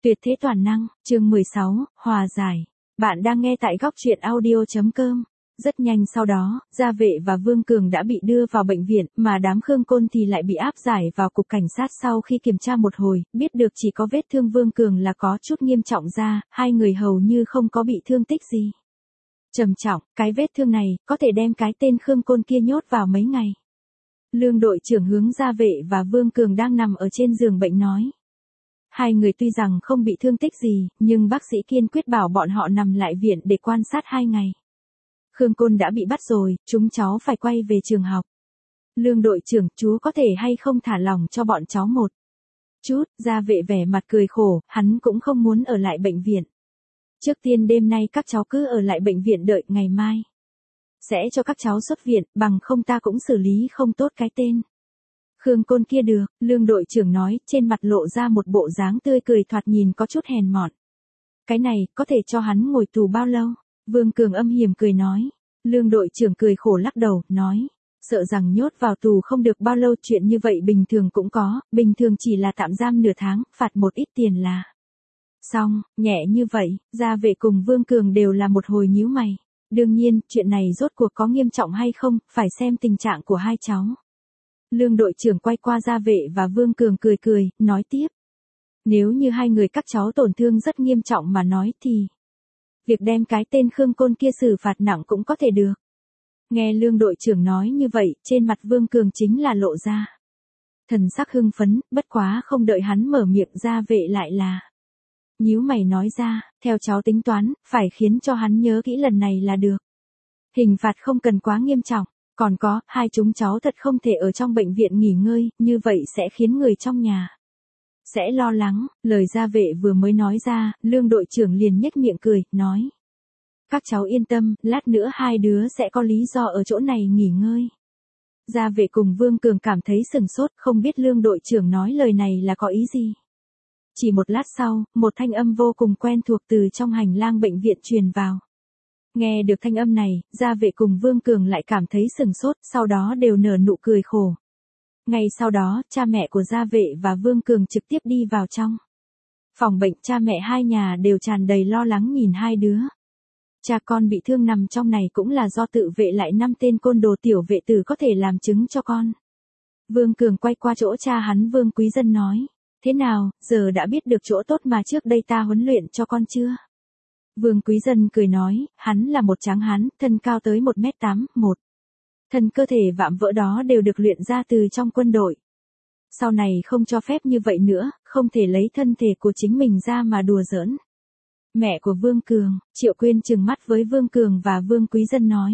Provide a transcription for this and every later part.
Tuyệt thế toàn năng, chương 16, hòa giải. Bạn đang nghe tại góc truyện audio.com. Rất nhanh sau đó, Gia Vệ và Vương Cường đã bị đưa vào bệnh viện, mà đám Khương Côn thì lại bị áp giải vào cục cảnh sát sau khi kiểm tra một hồi, biết được chỉ có vết thương Vương Cường là có chút nghiêm trọng ra, hai người hầu như không có bị thương tích gì. Trầm trọng, cái vết thương này, có thể đem cái tên Khương Côn kia nhốt vào mấy ngày. Lương đội trưởng hướng Gia Vệ và Vương Cường đang nằm ở trên giường bệnh nói. Hai người tuy rằng không bị thương tích gì, nhưng bác sĩ kiên quyết bảo bọn họ nằm lại viện để quan sát 2 ngày. Khương Côn đã bị bắt rồi, chúng cháu phải quay về trường học. Lương đội trưởng, chú có thể hay không thả lỏng cho bọn cháu một chút. Gia Vệ vẻ mặt cười khổ, hắn cũng không muốn ở lại bệnh viện. Trước tiên đêm nay các cháu cứ ở lại bệnh viện đợi, ngày mai sẽ cho các cháu xuất viện, bằng không ta cũng xử lý không tốt cái tên Khương Côn kia được. Lương đội trưởng nói, trên mặt lộ ra một bộ dáng tươi cười thoạt nhìn có chút hèn mọn. Cái này, có thể cho hắn ngồi tù bao lâu? Vương Cường âm hiểm cười nói. Lương đội trưởng cười khổ lắc đầu, nói. Sợ rằng nhốt vào tù không được bao lâu, chuyện như vậy bình thường cũng có, bình thường chỉ là tạm giam nửa tháng, phạt một ít tiền là xong. Nhẹ như vậy, Gia Vệ cùng Vương Cường đều là một hồi nhíu mày. Đương nhiên, chuyện này rốt cuộc có nghiêm trọng hay không, phải xem tình trạng của hai cháu. Lương đội trưởng quay qua Gia Vệ và Vương Cường cười cười, nói tiếp. Nếu như hai người các cháu tổn thương rất nghiêm trọng mà nói thì việc đem cái tên Khương Côn kia xử phạt nặng cũng có thể được. Nghe lương đội trưởng nói như vậy, trên mặt Vương Cường chính là lộ ra thần sắc hưng phấn, bất quá không đợi hắn mở miệng, Gia Vệ lại là nhíu mày nói ra, theo cháu tính toán, phải khiến cho hắn nhớ kỹ lần này là được. Hình phạt không cần quá nghiêm trọng. Còn có, hai chúng cháu thật không thể ở trong bệnh viện nghỉ ngơi, như vậy sẽ khiến người trong nhà sẽ lo lắng. Lời Gia Vệ vừa mới nói ra, lương đội trưởng liền nhếch miệng cười, nói. Các cháu yên tâm, lát nữa hai đứa sẽ có lý do ở chỗ này nghỉ ngơi. Gia Vệ cùng Vương Cường cảm thấy sừng sốt, không biết lương đội trưởng nói lời này là có ý gì. Chỉ một lát sau, một thanh âm vô cùng quen thuộc từ trong hành lang bệnh viện truyền vào. Nghe được thanh âm này, Gia Vệ cùng Vương Cường lại cảm thấy sừng sốt, sau đó đều nở nụ cười khổ. Ngay sau đó, cha mẹ của Gia Vệ và Vương Cường trực tiếp đi vào trong phòng bệnh, cha mẹ hai nhà đều tràn đầy lo lắng nhìn hai đứa. Cha con bị thương nằm trong này cũng là do tự vệ lại 5 tên côn đồ tiểu vệ tử có thể làm chứng cho con. Vương Cường quay qua chỗ cha hắn Vương Quý Dân nói, thế nào, giờ đã biết được chỗ tốt mà trước đây ta huấn luyện cho con chưa? Vương Quý Dân cười nói, hắn là một tráng hán, thân cao tới 1m8, thân cơ thể vạm vỡ đó đều được luyện ra từ trong quân đội. Sau này không cho phép như vậy nữa, không thể lấy thân thể của chính mình ra mà đùa giỡn. Mẹ của Vương Cường, Triệu Quyên trừng mắt với Vương Cường và Vương Quý Dân nói.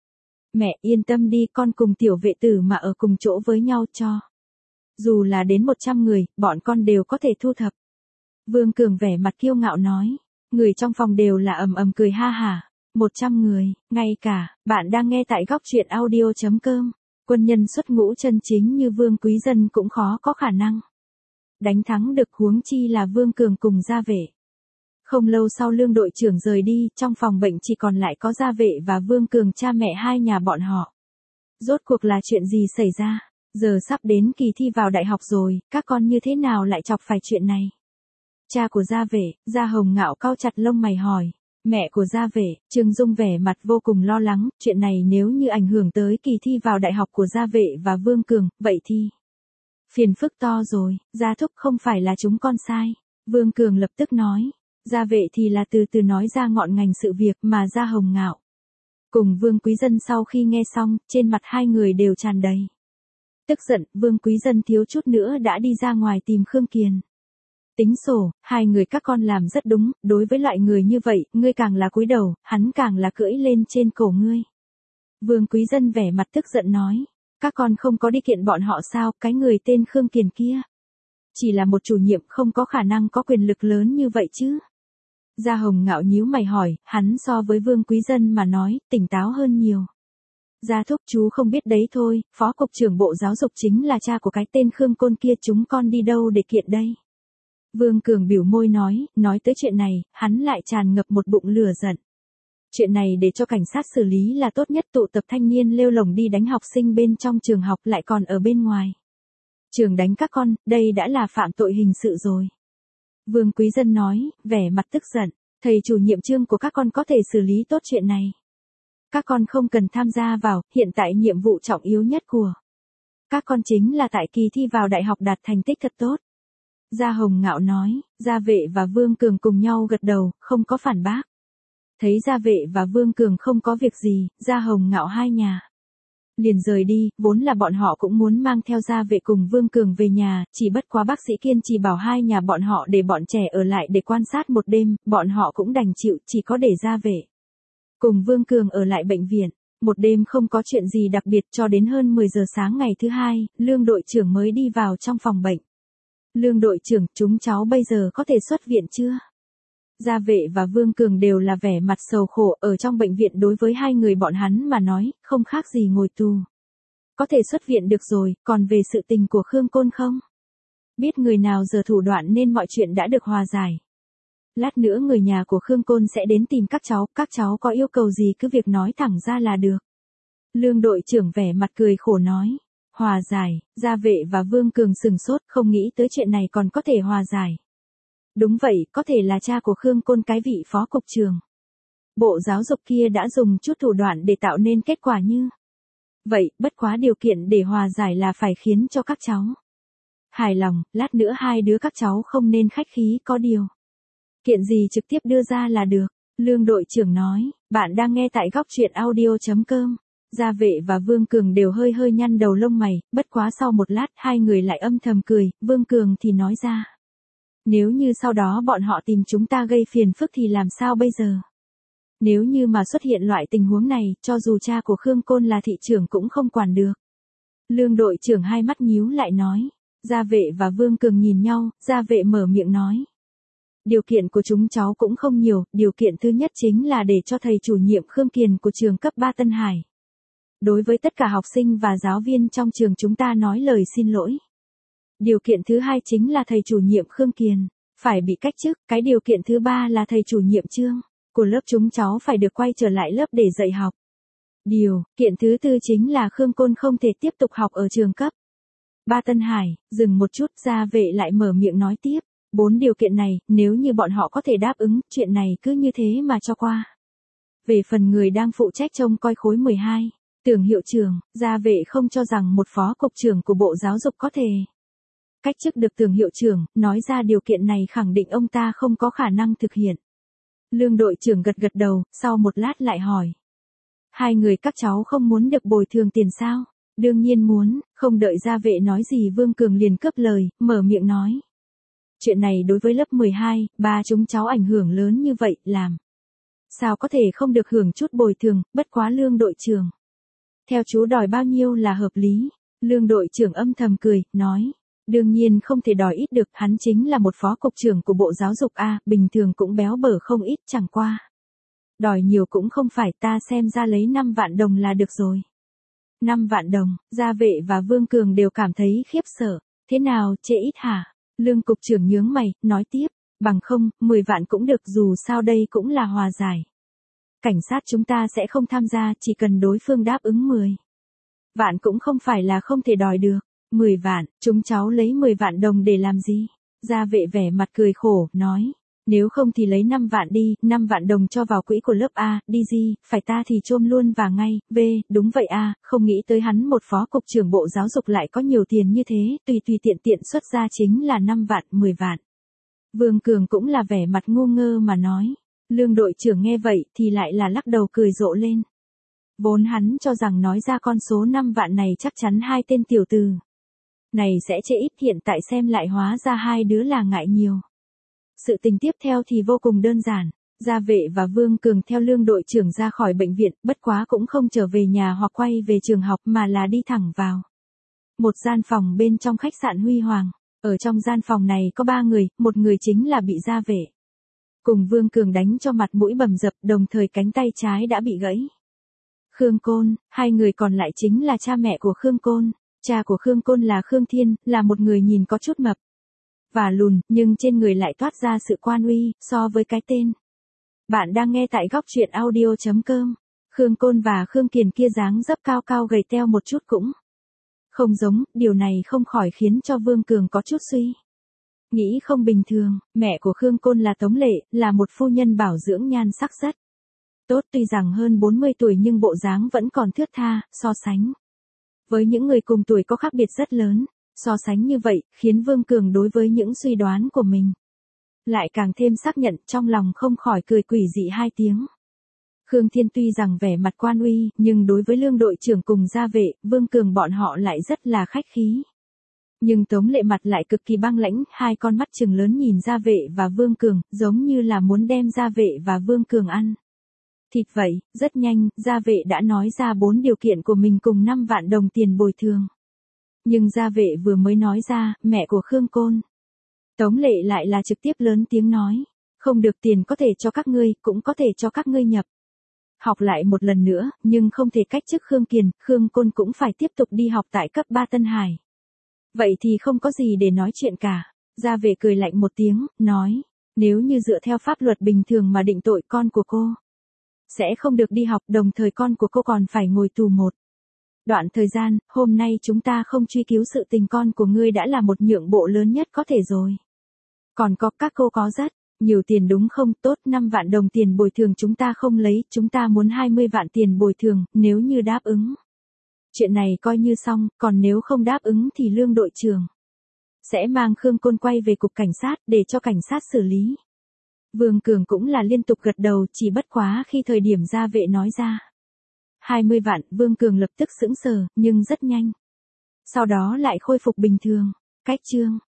Mẹ yên tâm đi, con cùng tiểu vệ tử mà ở cùng chỗ với nhau cho. Dù là đến 100 người, bọn con đều có thể thu thập. Vương Cường vẻ mặt kiêu ngạo nói. Người trong phòng đều là ầm ầm cười ha hả. 100 người, ngay cả, bạn đang nghe tại góc truyện audio.com. Quân nhân xuất ngũ chân chính như Vương Quý Dân cũng khó có khả năng đánh thắng được, huống chi là Vương Cường cùng Gia Vệ. Không lâu sau lương đội trưởng rời đi, trong phòng bệnh chỉ còn lại có Gia Vệ và Vương Cường, cha mẹ hai nhà bọn họ. Rốt cuộc là chuyện gì xảy ra? Giờ sắp đến kỳ thi vào đại học rồi, các con như thế nào lại chọc phải chuyện này? Cha của Gia Vệ, Gia Hồng Ngạo cau chặt lông mày hỏi. Mẹ của Gia Vệ, Trương Dung vẻ mặt vô cùng lo lắng, chuyện này nếu như ảnh hưởng tới kỳ thi vào đại học của Gia Vệ và Vương Cường, vậy thì phiền phức to rồi. Gia thúc, không phải là chúng con sai. Vương Cường lập tức nói. Gia Vệ thì là từ từ nói ra ngọn ngành sự việc, mà Gia Hồng Ngạo cùng Vương Quý Dân sau khi nghe xong, trên mặt hai người đều tràn đầy tức giận. Vương Quý Dân thiếu chút nữa đã đi ra ngoài tìm Khương Kiền tính sổ, hai người các con làm rất đúng, đối với loại người như vậy, ngươi càng là cúi đầu, hắn càng là cưỡi lên trên cổ ngươi. Vương Quý Dân vẻ mặt tức giận nói, các con không có đi kiện bọn họ sao, cái người tên Khương Kiền kia chỉ là một chủ nhiệm, không có khả năng có quyền lực lớn như vậy chứ. Gia Hồng Ngạo nhíu mày hỏi, hắn so với Vương Quý Dân mà nói, tỉnh táo hơn nhiều. Gia thúc, chú không biết đấy thôi, Phó Cục trưởng Bộ Giáo dục chính là cha của cái tên Khương Côn kia, chúng con đi đâu để kiện đây? Vương Cường biểu môi nói tới chuyện này, hắn lại tràn ngập một bụng lửa giận. Chuyện này để cho cảnh sát xử lý là tốt nhất, tụ tập thanh niên lêu lổng đi đánh học sinh bên trong trường học lại còn ở bên ngoài trường đánh các con, đây đã là phạm tội hình sự rồi. Vương Quý Dân nói, vẻ mặt tức giận, thầy chủ nhiệm Trương của các con có thể xử lý tốt chuyện này. Các con không cần tham gia vào, hiện tại nhiệm vụ trọng yếu nhất của các con chính là tại kỳ thi vào đại học đạt thành tích thật tốt. Gia Hồng Ngạo nói, Gia Vệ và Vương Cường cùng nhau gật đầu, không có phản bác. Thấy Gia Vệ và Vương Cường không có việc gì, Gia Hồng Ngạo hai nhà liền rời đi, vốn là bọn họ cũng muốn mang theo Gia Vệ cùng Vương Cường về nhà, chỉ bất quá bác sĩ kiên trì bảo hai nhà bọn họ để bọn trẻ ở lại để quan sát một đêm, bọn họ cũng đành chịu, chỉ có để Gia Vệ cùng Vương Cường ở lại bệnh viện. Một đêm không có chuyện gì đặc biệt cho đến hơn 10 giờ sáng ngày thứ hai, Lương đội trưởng mới đi vào trong phòng bệnh. Lương đội trưởng, chúng cháu bây giờ có thể xuất viện chưa? Gia Vệ và Vương Cường đều là vẻ mặt sầu khổ, ở trong bệnh viện đối với hai người bọn hắn mà nói, không khác gì ngồi tù. Có thể xuất viện được rồi, còn về sự tình của Khương Côn không? Biết người nào giờ thủ đoạn nên mọi chuyện đã được hòa giải. Lát nữa người nhà của Khương Côn sẽ đến tìm các cháu có yêu cầu gì cứ việc nói thẳng ra là được. Lương đội trưởng vẻ mặt cười khổ nói. Hòa giải, Gia Vệ và Vương Cường sừng sốt, không nghĩ tới chuyện này còn có thể hòa giải. Đúng vậy, có thể là cha của Khương Côn cái vị phó cục trưởng Bộ Giáo dục kia đã dùng chút thủ đoạn để tạo nên kết quả như vậy, bất quá điều kiện để hòa giải là phải khiến cho các cháu hài lòng, lát nữa hai đứa các cháu không nên khách khí, có điều kiện gì trực tiếp đưa ra là được. Lương đội trưởng nói, bạn đang nghe tại góc truyện audio.com. Gia Vệ và Vương Cường đều hơi nhăn đầu lông mày, bất quá sau một lát hai người lại âm thầm cười, Vương Cường thì nói ra. Nếu như sau đó bọn họ tìm chúng ta gây phiền phức thì làm sao bây giờ? Nếu như mà xuất hiện loại tình huống này, cho dù cha của Khương Côn là thị trưởng cũng không quản được. Lương đội trưởng hai mắt nhíu lại nói. Gia Vệ và Vương Cường nhìn nhau, Gia Vệ mở miệng nói. Điều kiện của chúng cháu cũng không nhiều, điều kiện thứ nhất chính là để cho thầy chủ nhiệm Khương Kiền của trường cấp 3 Tân Hải. Đối với tất cả học sinh và giáo viên trong trường chúng ta nói lời xin lỗi. Điều kiện thứ hai chính là thầy chủ nhiệm Khương Kiền phải bị cách chức, cái điều kiện thứ ba là thầy chủ nhiệm Trương của lớp chúng cháu phải được quay trở lại lớp để dạy học. Điều kiện thứ tư chính là Khương Côn không thể tiếp tục học ở trường cấp 3 Tân Hải. Dừng một chút, Gia Vệ lại mở miệng nói tiếp. 4 điều kiện này, nếu như bọn họ có thể đáp ứng, chuyện này cứ như thế mà cho qua. Về phần người đang phụ trách trông coi khối 12, Tưởng hiệu trưởng, Gia Vệ không cho rằng một phó cục trưởng của Bộ Giáo dục có thể cách chức được Tưởng hiệu trưởng, nói ra điều kiện này khẳng định ông ta không có khả năng thực hiện. Lương đội trưởng gật đầu, sau một lát lại hỏi. Hai người các cháu không muốn được bồi thường tiền sao? Đương nhiên muốn, không đợi Gia Vệ nói gì Vương Cường liền cướp lời, mở miệng nói. Chuyện này đối với lớp 12, ba chúng cháu ảnh hưởng lớn như vậy, làm sao có thể không được hưởng chút bồi thường, bất quá Lương đội trưởng. Theo chú đòi bao nhiêu là hợp lý? Lương đội trưởng âm thầm cười, nói. Đương nhiên không thể đòi ít được, hắn chính là một phó cục trưởng của Bộ Giáo dục A, bình thường cũng béo bở không ít, chẳng qua. Đòi nhiều cũng không phải, ta xem ra lấy 5 vạn đồng là được rồi. 5 vạn đồng, Gia Vệ và Vương Cường đều cảm thấy khiếp sợ. Thế nào, chê ít hả? Lương cục trưởng nhướng mày, nói tiếp, bằng không, 10 vạn cũng được, dù sao đây cũng là hòa giải. Cảnh sát chúng ta sẽ không tham gia, chỉ cần đối phương đáp ứng 10 vạn cũng không phải là không thể đòi được. 10 vạn, chúng cháu lấy 10 vạn đồng để làm gì? Gia Vệ vẻ mặt cười khổ, nói. Nếu không thì lấy 5 vạn đi, 5 vạn đồng cho vào quỹ của lớp A, đi gì, phải ta thì chôm luôn và ngay, đúng vậy A, không nghĩ tới hắn một phó cục trưởng Bộ Giáo dục lại có nhiều tiền như thế, tùy tiện xuất ra chính là 5 vạn, 10 vạn. Vương Cường cũng là vẻ mặt ngu ngơ mà nói. Lương đội trưởng nghe vậy thì lại là lắc đầu cười rộ lên. Vốn hắn cho rằng nói ra con số 5 vạn này chắc chắn hai tên tiểu tử này sẽ chê ít, hiện tại xem lại hóa ra hai đứa là ngại nhiều. Sự tình tiếp theo thì vô cùng đơn giản. Gia Vệ và Vương Cường theo Lương đội trưởng ra khỏi bệnh viện, bất quá cũng không trở về nhà hoặc quay về trường học mà là đi thẳng vào một gian phòng bên trong khách sạn Huy Hoàng. Ở trong gian phòng này có 3 người, một người chính là bị Gia Vệ cùng Vương Cường đánh cho mặt mũi bầm dập, đồng thời cánh tay trái đã bị gãy. Khương Côn, hai người còn lại chính là cha mẹ của Khương Côn. Cha của Khương Côn là Khương Thiên, là một người nhìn có chút mập và lùn, nhưng trên người lại toát ra sự quan uy, so với cái tên. Bạn đang nghe tại góc truyện audio.com. Khương Côn và Khương Kiền kia dáng dấp cao gầy teo một chút cũng không giống, điều này không khỏi khiến cho Vương Cường có chút suy Nghĩ không bình thường, mẹ của Khương Côn là Tống Lệ, là một phu nhân bảo dưỡng nhan sắc rất tốt, tuy rằng hơn 40 tuổi nhưng bộ dáng vẫn còn thướt tha, so sánh với những người cùng tuổi có khác biệt rất lớn. So sánh như vậy, khiến Vương Cường đối với những suy đoán của mình lại càng thêm xác nhận, trong lòng không khỏi cười quỷ dị hai tiếng. Khương Thiên tuy rằng vẻ mặt quan uy, nhưng đối với Lương đội trưởng cùng gia vệ, Vương Cường bọn họ lại rất là khách khí. Nhưng Tống Lệ mặt lại cực kỳ băng lãnh, hai con mắt trừng lớn nhìn gia vệ và Vương Cường, giống như là muốn đem gia vệ và Vương Cường ăn thịt vậy. Rất nhanh, gia vệ đã nói ra 4 điều kiện của mình cùng 5 vạn đồng tiền bồi thường. Nhưng gia vệ vừa mới nói ra, mẹ của Khương Côn, Tống Lệ lại là trực tiếp lớn tiếng nói, không được, tiền có thể cho các ngươi, cũng có thể cho các ngươi nhập học lại một lần nữa, nhưng không thể cách chức Khương Kiền, Khương Côn cũng phải tiếp tục đi học tại cấp 3 Tân Hải. Vậy thì không có gì để nói chuyện cả. Gia vệ cười lạnh một tiếng, nói, nếu như dựa theo pháp luật bình thường mà định tội, con của cô sẽ không được đi học, đồng thời con của cô còn phải ngồi tù một đoạn thời gian. Hôm nay chúng ta không truy cứu sự tình, con của ngươi đã là một nhượng bộ lớn nhất có thể rồi. Còn có, các cô có rất nhiều tiền đúng không? Tốt, 5 vạn đồng tiền bồi thường chúng ta không lấy, chúng ta muốn 20 vạn tiền bồi thường, nếu như đáp ứng chuyện này coi như xong, còn nếu không đáp ứng thì Lương đội trưởng sẽ mang Khương Côn quay về cục cảnh sát để cho cảnh sát xử lý. Vương Cường cũng là liên tục gật đầu, chỉ bất quá khi thời điểm gia vệ nói ra 20 vạn, Vương Cường lập tức sững sờ, nhưng rất nhanh sau đó lại khôi phục bình thường. Cách chương